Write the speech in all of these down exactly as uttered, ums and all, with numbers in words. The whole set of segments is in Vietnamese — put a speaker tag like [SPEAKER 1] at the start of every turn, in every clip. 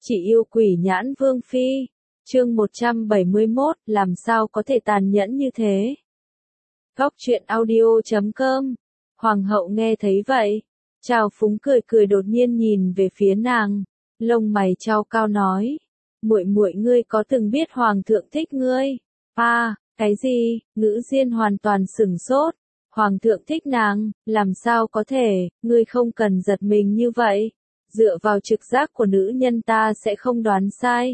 [SPEAKER 1] Chỉ yêu quỷ nhãn vương phi. Chương một trăm bảy mươi mốt, làm sao có thể tàn nhẫn như thế? Góc truyện audio chấm com. Hoàng hậu nghe thấy vậy, Trào Phúng cười cười đột nhiên nhìn về phía nàng, lông mày chau cao nói: "Muội muội ngươi có từng biết hoàng thượng thích ngươi?" "A, cái gì?" Ngữ Diên hoàn toàn sửng sốt. "Hoàng thượng thích nàng, làm sao có thể, ngươi không cần giật mình như vậy. Dựa vào trực giác của nữ nhân ta sẽ không đoán sai."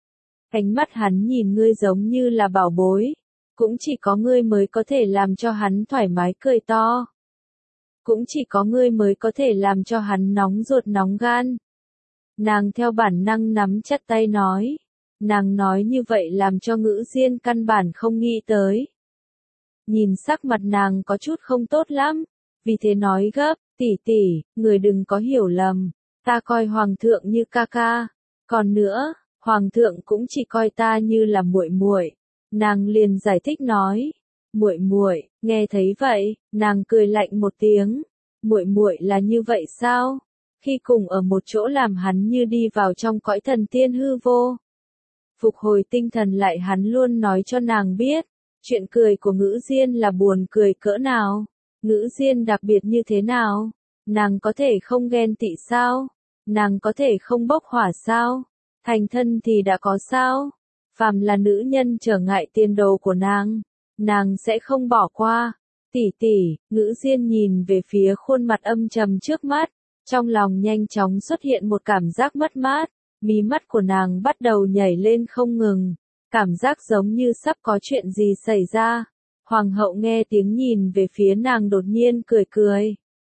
[SPEAKER 1] Ánh mắt hắn nhìn ngươi giống như là bảo bối, cũng chỉ có ngươi mới có thể làm cho hắn thoải mái cười to. Cũng chỉ có ngươi mới có thể làm cho hắn nóng ruột nóng gan. Nàng theo bản năng nắm chặt tay nói. Nàng nói như vậy làm cho Ngữ Diên căn bản không nghĩ tới. Nhìn sắc mặt nàng có chút không tốt lắm, vì thế nói gấp: "Tỷ tỷ, người đừng có hiểu lầm, ta coi hoàng thượng như ca ca, còn nữa, hoàng thượng cũng chỉ coi ta như là muội muội." Nàng liền giải thích nói: "Muội muội." Nghe thấy vậy, nàng cười lạnh một tiếng. "Muội muội là như vậy sao?" Khi cùng ở một chỗ làm hắn như đi vào trong cõi thần tiên hư vô. Phục hồi tinh thần lại, hắn luôn nói cho nàng biết, chuyện cười của Ngữ Diên là buồn cười cỡ nào, Ngữ Diên đặc biệt như thế nào. Nàng có thể không ghen tị sao? Nàng có thể không bốc hỏa sao? Thành thân thì đã có sao? Phàm là nữ nhân trở ngại tiền đồ của nàng, nàng sẽ không bỏ qua. "Tỷ tỷ." Ngữ Diên nhìn về phía khuôn mặt âm trầm trước mắt, trong lòng nhanh chóng xuất hiện một cảm giác mất mát, mí mắt của nàng bắt đầu nhảy lên không ngừng, cảm giác giống như sắp có chuyện gì xảy ra. Hoàng hậu nghe tiếng nhìn về phía nàng đột nhiên cười cười.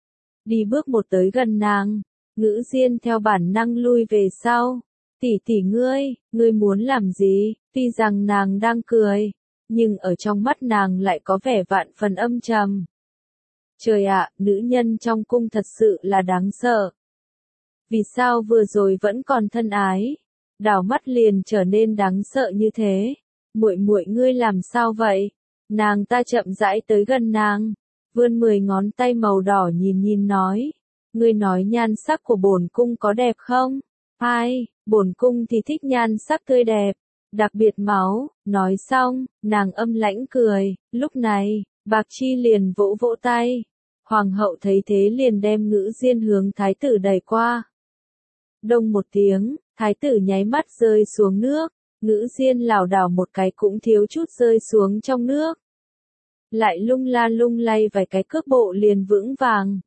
[SPEAKER 1] Đi bước một tới gần nàng, Ngữ Diên theo bản năng lui về sau. "Tỷ tỷ ngươi, ngươi muốn làm gì?" Tuy rằng nàng đang cười, nhưng ở trong mắt nàng lại có vẻ vạn phần âm trầm. Trời ạ, nữ nhân trong cung thật sự là đáng sợ. Vì sao vừa rồi vẫn còn thân ái, đảo mắt liền trở nên đáng sợ như thế? "Muội muội ngươi làm sao vậy?" Nàng ta chậm rãi tới gần nàng, vươn mười ngón tay màu đỏ nhìn nhìn nói: "Ngươi nói nhan sắc của bổn cung có đẹp không?" "Ai, bổn cung thì thích nhan sắc tươi đẹp, đặc biệt máu." Nói xong, nàng âm lãnh cười. Lúc này, Bạc Chi liền vỗ vỗ tay. Hoàng hậu thấy thế liền đem Ngữ Diên hướng thái tử đẩy qua. Đông một tiếng, thái tử nháy mắt rơi xuống nước, Ngữ Diên lảo đảo một cái cũng thiếu chút rơi xuống trong nước. Lại lung la lung lay vài cái cước bộ liền vững vàng.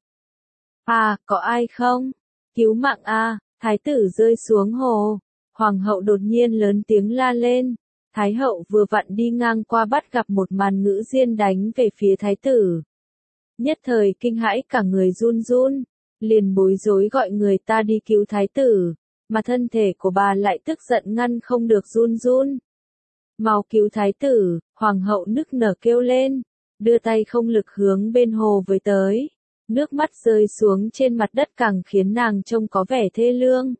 [SPEAKER 1] "À, có ai không? Cứu mạng a!" Thái tử rơi xuống hồ. Hoàng hậu đột nhiên lớn tiếng la lên. Thái hậu vừa vặn đi ngang qua bắt gặp một màn Ngữ Diên đánh về phía thái tử. Nhất thời kinh hãi cả người run run, liền bối rối gọi người ta đi cứu thái tử, mà thân thể của bà lại tức giận ngăn không được run run. "Mau cứu thái tử!" Hoàng hậu nức nở kêu lên, đưa tay không lực hướng bên hồ với tới. Nước mắt rơi xuống trên mặt đất càng khiến nàng trông có vẻ thê lương.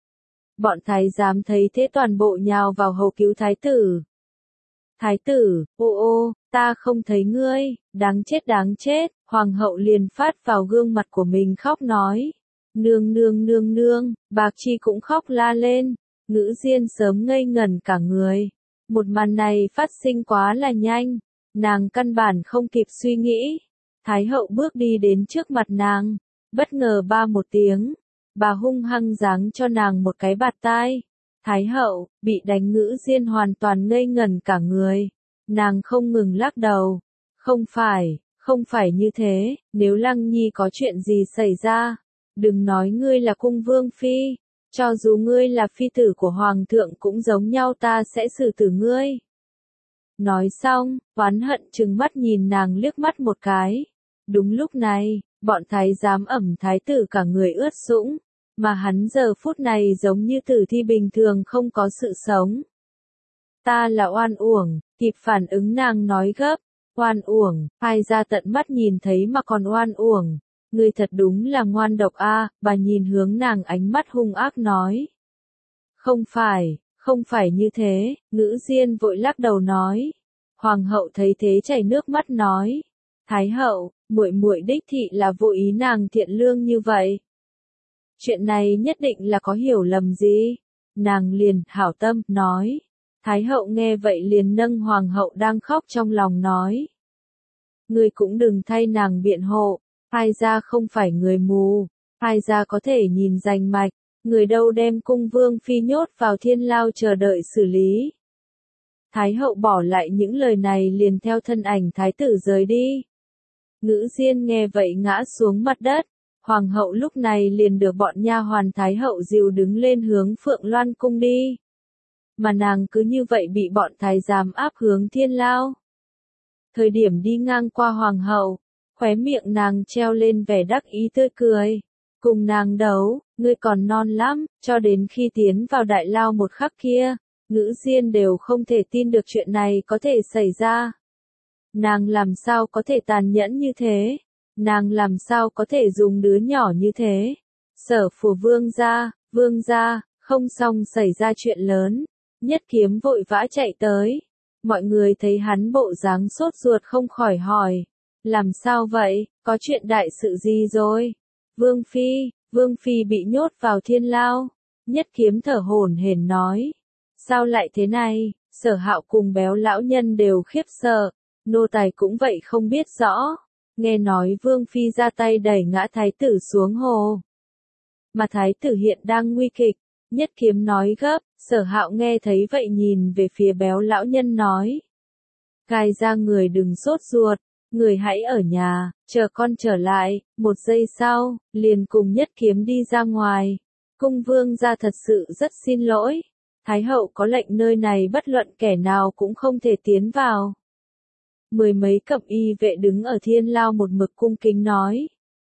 [SPEAKER 1] Bọn thái giám thấy thế toàn bộ nhào vào hầu cứu thái tử. "Thái tử, ô ô, ta không thấy ngươi, đáng chết đáng chết." Hoàng hậu liền phát vào gương mặt của mình khóc nói. "Nương nương nương nương." Bạc Chi cũng khóc la lên. Ngữ Diên sớm ngây ngẩn cả người. Một màn này phát sinh quá là nhanh, nàng căn bản không kịp suy nghĩ. Thái hậu bước đi đến trước mặt nàng, bất ngờ ba một tiếng, bà hung hăng giáng cho nàng một cái bạt tai. Thái hậu, bị đánh Ngữ Diên hoàn toàn ngây ngẩn cả người. Nàng không ngừng lắc đầu. "Không phải, không phải như thế, nếu Lăng Nhi có chuyện gì xảy ra, đừng nói ngươi là cung vương phi, cho dù ngươi là phi tử của hoàng thượng cũng giống nhau, ta sẽ xử tử ngươi." Nói xong, oán hận trừng mắt nhìn nàng liếc mắt một cái. Đúng lúc này, bọn thái giám ẩm thái tử cả người ướt sũng, mà hắn giờ phút này giống như tử thi bình thường không có sự sống. "Ta là oan uổng." Kịp phản ứng nàng nói gấp. "Oan uổng, ai ra tận mắt nhìn thấy mà còn oan uổng. Ngươi thật đúng là ngoan độc a." Bà nhìn hướng nàng ánh mắt hung ác nói. "Không phải, không phải như thế." Ngữ Diên vội lắc đầu nói. Hoàng hậu thấy thế chảy nước mắt nói. "Thái hậu, muội muội đích thị là vô ý, nàng thiện lương như vậy. Chuyện này nhất định là có hiểu lầm gì." nàng liền hảo tâm nói. Thái hậu nghe vậy liền nâng hoàng hậu đang khóc trong lòng nói. Ngươi cũng đừng thay nàng biện hộ, ai ra không phải người mù, ai ra có thể nhìn rành mạch, người đâu đem cung vương phi nhốt vào thiên lao chờ đợi xử lý. Thái hậu bỏ lại những lời này liền theo thân ảnh thái tử rời đi. Ngữ Diên nghe vậy ngã xuống mặt đất, hoàng hậu lúc này liền được bọn nha hoàn thái hậu dìu đứng lên hướng Phượng Loan cung đi. Mà nàng cứ như vậy bị bọn thái giám áp hướng thiên lao. Thời điểm đi ngang qua hoàng hậu, khóe miệng nàng treo lên vẻ đắc ý tươi cười. Cùng nàng đấu, ngươi còn non lắm, cho đến khi tiến vào đại lao một khắc kia, Ngữ Diên đều không thể tin được chuyện này có thể xảy ra. Nàng làm sao có thể tàn nhẫn như thế? Nàng làm sao có thể dùng đứa nhỏ như thế? Sở Phủ vương gia, vương gia, không xong xảy ra chuyện lớn. Nhất Kiếm vội vã chạy tới. Mọi người thấy hắn bộ dáng sốt ruột không khỏi hỏi. Làm sao vậy, có chuyện đại sự gì rồi? Vương Phi, Vương Phi bị nhốt vào thiên lao. Nhất Kiếm thở hổn hển nói. Sao lại thế này? Sở Hạo cùng Béo lão nhân đều khiếp sợ. Nô tài cũng vậy không biết rõ. Nghe nói Vương Phi ra tay đẩy ngã thái tử xuống hồ. Mà thái tử hiện đang nguy kịch. Nhất Kiếm nói gấp. Sở Hạo nghe thấy vậy nhìn về phía Béo lão nhân nói. Cai ra người đừng sốt ruột. Người hãy ở nhà, chờ con trở lại. Một giây sau, liền cùng Nhất Kiếm đi ra ngoài. Cung vương gia thật sự rất xin lỗi. Thái hậu có lệnh nơi này bất luận kẻ nào cũng không thể tiến vào. Mười mấy cẩm y vệ đứng ở thiên lao một mực cung kính nói.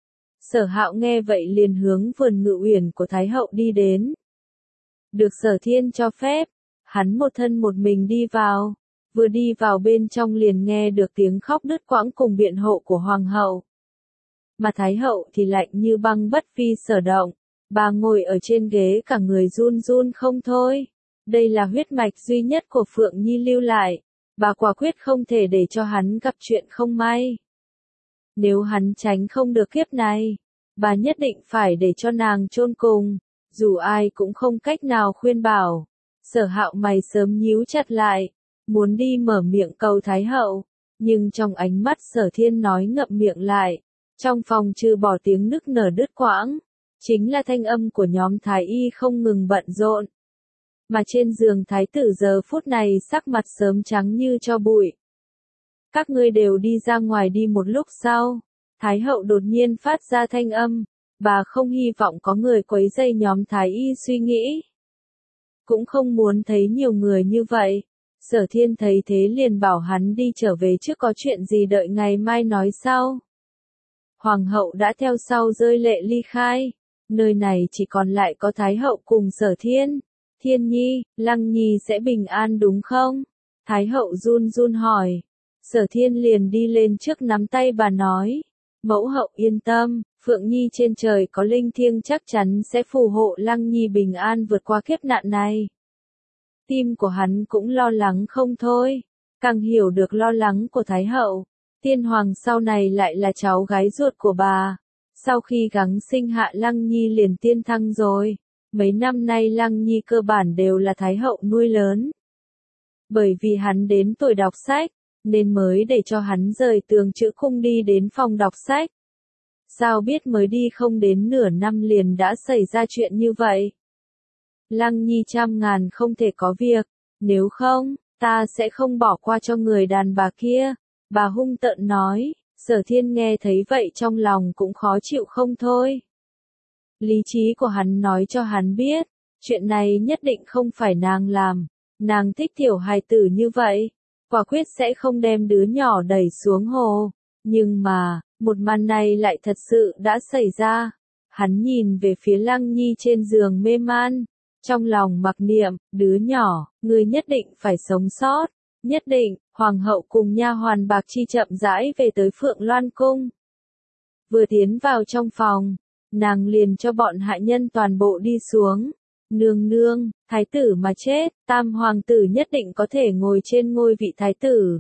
[SPEAKER 1] Sở Hạo nghe vậy liền hướng vườn ngự uyển của Thái hậu đi đến. Được Sở Thiên cho phép, hắn một thân một mình đi vào. Vừa đi vào bên trong liền nghe được tiếng khóc đứt quãng cùng biện hộ của hoàng hậu. Mà Thái hậu thì lạnh như băng bất vi sở động. Bà ngồi ở trên ghế cả người run run không thôi. Đây là huyết mạch duy nhất của Phượng Nhi lưu lại. Bà quả quyết không thể để cho hắn gặp chuyện không may. Nếu hắn tránh không được kiếp này, bà nhất định phải để cho nàng chôn cùng. Dù ai cũng không cách nào khuyên bảo. Sở Hạo mày sớm nhíu chặt lại. Muốn đi mở miệng cầu Thái hậu. Nhưng trong ánh mắt Sở Thiên nói ngậm miệng lại. Trong phòng trừ bỏ tiếng nức nở đứt quãng. Chính là thanh âm của nhóm Thái y không ngừng bận rộn. Mà trên giường thái tử giờ phút này sắc mặt sớm trắng như cho bụi. Các ngươi đều đi ra ngoài đi một lúc sau. Thái hậu đột nhiên phát ra thanh âm. Bà không hy vọng có người quấy rầy nhóm thái y suy nghĩ. Cũng không muốn thấy nhiều người như vậy. Sở Thiên thấy thế liền bảo hắn đi trở về trước có chuyện gì đợi ngày mai nói sau. Hoàng hậu đã theo sau rơi lệ ly khai. Nơi này chỉ còn lại có Thái hậu cùng Sở Thiên. Thiên Nhi, Lăng Nhi sẽ bình an đúng không? Thái hậu run run hỏi. Sở Thiên liền đi lên trước nắm tay bà nói. Mẫu hậu yên tâm, Phượng Nhi trên trời có linh thiêng chắc chắn sẽ phù hộ Lăng Nhi bình an vượt qua kiếp nạn này. Tim của hắn cũng lo lắng không thôi. Càng hiểu được lo lắng của Thái hậu. Tiên hoàng sau này lại là cháu gái ruột của bà. Sau khi gắng sinh hạ Lăng Nhi liền tiên thăng rồi. Mấy năm nay Lăng Nhi cơ bản đều là Thái hậu nuôi lớn. Bởi vì hắn đến tuổi đọc sách, nên mới để cho hắn rời tường chữ cung đi đến phòng đọc sách. Sao biết mới đi không đến nửa năm liền đã xảy ra chuyện như vậy? Lăng Nhi trăm ngàn không thể có việc, nếu không, ta sẽ không bỏ qua cho người đàn bà kia. Bà hung tợn nói. Sở Thiên nghe thấy vậy trong lòng cũng khó chịu không thôi. Lý trí của hắn nói cho hắn biết, chuyện này nhất định không phải nàng làm. Nàng thích tiểu hài tử như vậy, quả quyết sẽ không đem đứa nhỏ đẩy xuống hồ. Nhưng mà, một màn này lại thật sự đã xảy ra. Hắn nhìn về phía Lăng Nhi trên giường mê man, trong lòng mặc niệm, đứa nhỏ, ngươi nhất định phải sống sót. Nhất định, hoàng hậu cùng nha hoàn Bạc Chi chậm rãi về tới Phượng Loan cung. Vừa tiến vào trong phòng, nàng liền cho bọn hạ nhân toàn bộ đi xuống. Nương nương, thái tử mà chết, tam hoàng tử nhất định có thể ngồi trên ngôi vị thái tử.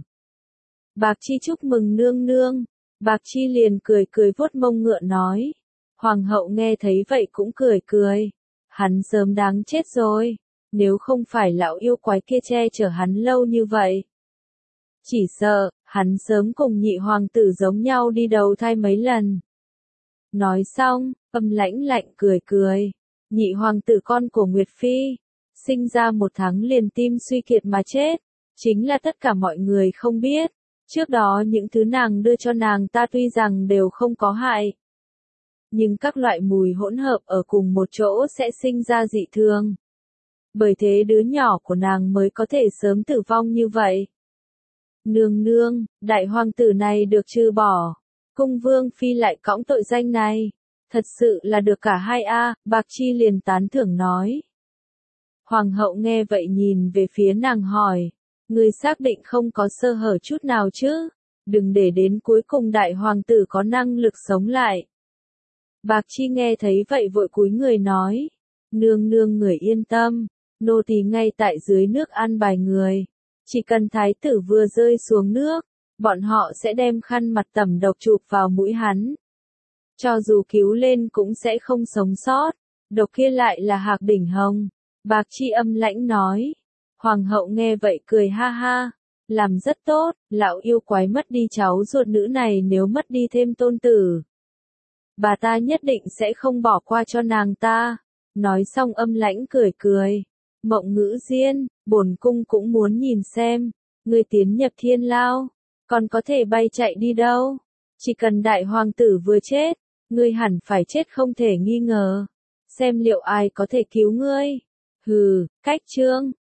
[SPEAKER 1] Bạc Chi chúc mừng nương nương. Bạc Chi liền cười cười vuốt mông ngựa nói. Hoàng hậu nghe thấy vậy cũng cười cười. Hắn sớm đáng chết rồi. nếu không phải lão yêu quái kia che chở hắn lâu như vậy. Chỉ sợ, hắn sớm cùng nhị hoàng tử giống nhau đi đầu thai mấy lần. Nói xong, Âm Lãnh lạnh cười cười. Nhị hoàng tử con của Nguyệt Phi, sinh ra một tháng liền tim suy kiệt mà chết, chính là tất cả mọi người không biết. Trước đó những thứ nàng đưa cho nàng ta tuy rằng đều không có hại, nhưng các loại mùi hỗn hợp ở cùng một chỗ sẽ sinh ra dị thường. Bởi thế đứa nhỏ của nàng mới có thể sớm tử vong như vậy. Nương nương, đại hoàng tử này được trừ bỏ, cung vương phi lại cõng tội danh này. Thật sự là được cả hai a, Bạc Chi liền tán thưởng nói. Hoàng hậu nghe vậy nhìn về phía nàng hỏi, ngươi xác định không có sơ hở chút nào chứ? Đừng để đến cuối cùng đại hoàng tử có năng lực sống lại. Bạc Chi nghe thấy vậy vội cúi người nói, nương nương người yên tâm, nô tỳ ngay tại dưới nước an bài người, chỉ cần thái tử vừa rơi xuống nước, bọn họ sẽ đem khăn mặt tẩm độc chụp vào mũi hắn. Cho dù cứu lên cũng sẽ không sống sót, độc kia lại là Hạc Đỉnh Hồng. Bạc Chi Âm Lãnh nói. Hoàng hậu nghe vậy cười ha ha, làm rất tốt, lão yêu quái mất đi cháu ruột nữ này nếu mất đi thêm tôn tử. Bà ta nhất định sẽ không bỏ qua cho nàng ta. Nói xong Âm Lãnh cười cười. Mộng Ngữ Diên, bổn cung cũng muốn nhìn xem, ngươi tiến nhập thiên lao, còn có thể bay chạy đi đâu. Chỉ cần đại hoàng tử vừa chết, ngươi hẳn phải chết không thể nghi ngờ. Xem liệu ai có thể cứu ngươi. Hừ, cách trương.